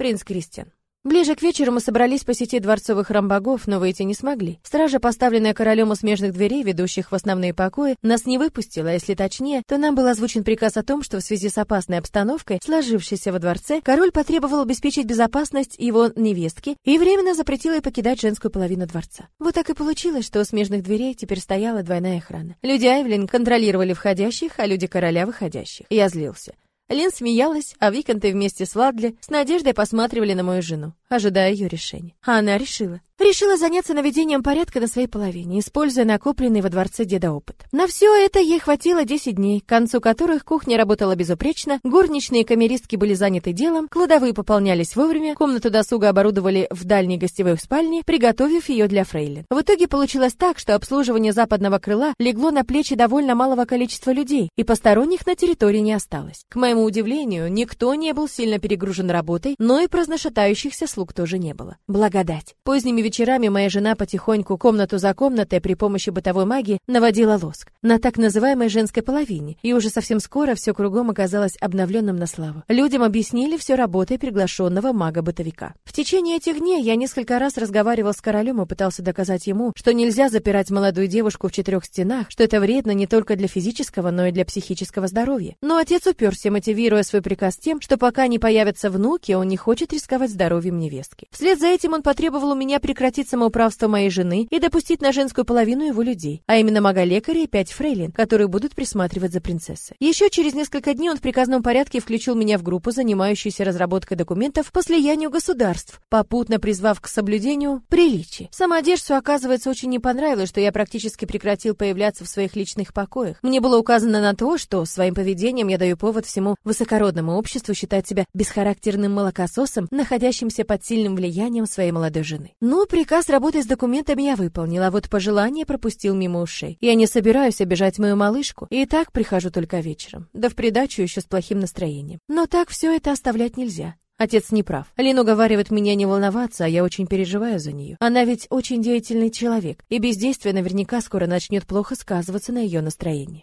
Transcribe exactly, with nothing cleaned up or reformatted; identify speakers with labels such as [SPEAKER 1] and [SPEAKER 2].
[SPEAKER 1] принц Кристиан. Ближе к вечеру мы собрались посетить дворцовый храм богов, но выйти не смогли. Стража, поставленная королем у смежных дверей, ведущих в основные покои, нас не выпустила, а если точнее, то нам был озвучен приказ о том, что в связи с опасной обстановкой, сложившейся во дворце, король потребовал обеспечить безопасность его невестки и временно запретил ей покидать женскую половину дворца. Вот так и получилось, что у смежных дверей теперь стояла двойная охрана. Люди Айвлин контролировали входящих, а люди короля выходящих. Я злился. Лин смеялась, а Виконты вместе с Ладли с надеждой посматривали на мою жену, ожидая ее решения. А она решила. Решила заняться наведением порядка на своей половине, используя накопленный во дворце деда опыт. На все это ей хватило десять дней, к концу которых кухня работала безупречно, горничные и камеристки были заняты делом, кладовые пополнялись вовремя, комнату досуга оборудовали в дальней гостевой спальне, приготовив ее для фрейлин. В итоге получилось так, что обслуживание западного крыла легло на плечи довольно малого количества людей, и посторонних на территории не осталось. К моему удивлению, никто не был сильно перегружен работой, но и праздношатающихся слуг тоже не было. Благодать. Поздними вечерами моя жена потихоньку, комнату за комнатой, при помощи бытовой магии наводила лоск на так называемой женской половине, и уже совсем скоро все кругом оказалось обновленным на славу. Людям объяснили все работой приглашенного мага-бытовика. В течение этих дней я несколько раз разговаривал с королем и пытался доказать ему, что нельзя запирать молодую девушку в четырех стенах, что это вредно не только для физического, но и для психического здоровья. Но отец уперся, мотивируя свой приказ тем, что пока не появятся внуки, он не хочет рисковать здоровьем невестки. Вслед за этим он потребовал у меня прекратить самоуправство моей жены и допустить на женскую половину его людей, а именно мага-лекаря и пять фрейлин, которые будут присматривать за принцессой. Еще через несколько дней он в приказном порядке включил меня в группу, занимающуюся разработкой документов по слиянию государств, попутно призвав к соблюдению приличий. Самодержцу, оказывается, очень не понравилось, что я практически прекратил появляться в своих личных покоях. Мне было указано на то, что своим поведением я даю повод всему высокородному обществу считать себя бесхарактерным молокососом, находящимся под сильным влиянием своей молодой жены. Ну, приказ работать с документами я выполнила, а вот пожелание пропустил мимо ушей. Я не собираюсь обижать мою малышку, и так прихожу только вечером, да в придачу еще с плохим настроением. Но так все это оставлять нельзя. Отец не прав. Лин уговаривает меня не волноваться, а я очень переживаю за нее. Она ведь очень деятельный человек, и бездействие наверняка скоро начнет плохо сказываться на ее настроении.